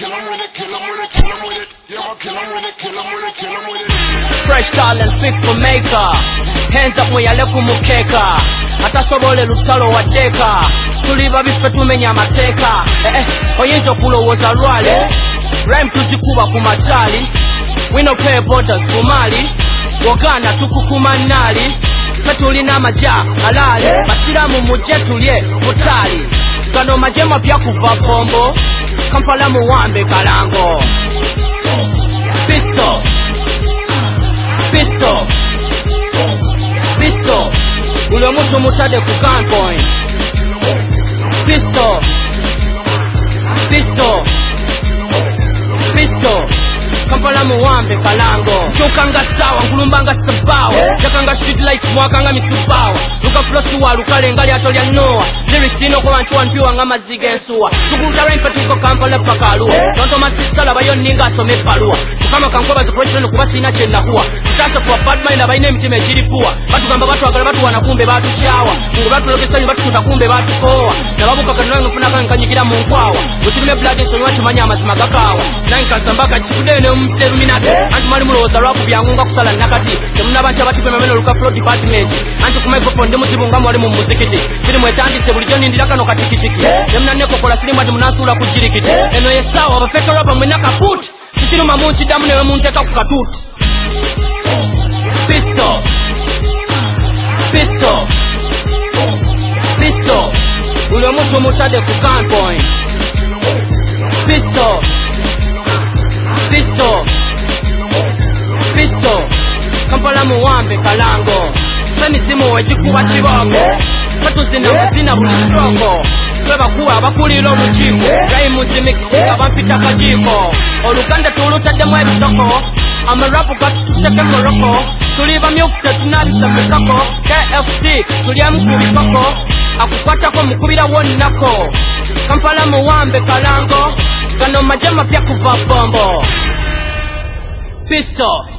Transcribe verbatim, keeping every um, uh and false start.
Fresh talent fit for maker. Hands up mweyale kumukeka. Atasobole lutalo wadeka. Tuliva bife tumenya mateka. Eh eh, oyinza okulowoza lwale. Rhyme tuzikuba kumatali. We no pay borders for Mali. Waganda tukukumanali. Petulina maja halali. Masiramu muje tulye mutali. Kano majema pya kuva bombo. Kampala muwambe kalango. Pistol Pistol Pistol Ule mutu mutade ku gunpoint. Pistol Pistol Pistol Kampala muwambe kalango. Chokanga sawa ngulumbanga sabawa. Jakanga street lights mwakanga misubawa. Luka flosi wa lukale ngali atolya noa. Lyrics ino kwa nchuwa npiwa nga maziga ensuwa. Tukunta rempa tuko Kampala pakalua. Tonto masistala bayo ninga asome palua. Kama kankoba za professional kubasi ina chenda kuwa. Kutasa kwa bad mind abaine mtime jiripua. Batu kamba batu wakale batu wanakumbe batu chawa. Mungu batu lokesani batu kutakumbe batu kowa. Na babu kakanunanga mfunaka nkanyikira mungwawa. Uchilime blood so nwachu manyama zimagakawa. Na nkasambaka chikudene umteruminate. Antu mali muloza lwaku byangunga kusala nakati. Temuna bancha bati kwe mameno luka pro department. Antu ku microphone demu zibunga mwali mu muzikiti. Bili mwetandise bulijjo nindilaka no katikitiki. Temuna neko kola silimba ati munasula kujirikiti. Eno yesawa abafeka rapa mwena kaput. Sichiru mamunchi damu newe munteka kukatuti. Pistol Pistol Pistol Ule mutu mutade ku gunpoint. Pistol Pistol Pistol Kampala muwambe kalango. Sani simu wejikuba chiboko. Katu zina wazina bulistroko. Kweba kuwa abakulilo mujiko. Raimu zimixinga bampita kajiko. Oluganda tulutade mwebitoko. Amarapu katu tuteke moroko. Tuliva myufute tunabisa mekako. K F C tulia mkubikoko. Akukwata kwa mkubila woni nako. Kampala muwambe kalango. Kano majema pya kuva bombo. Pistol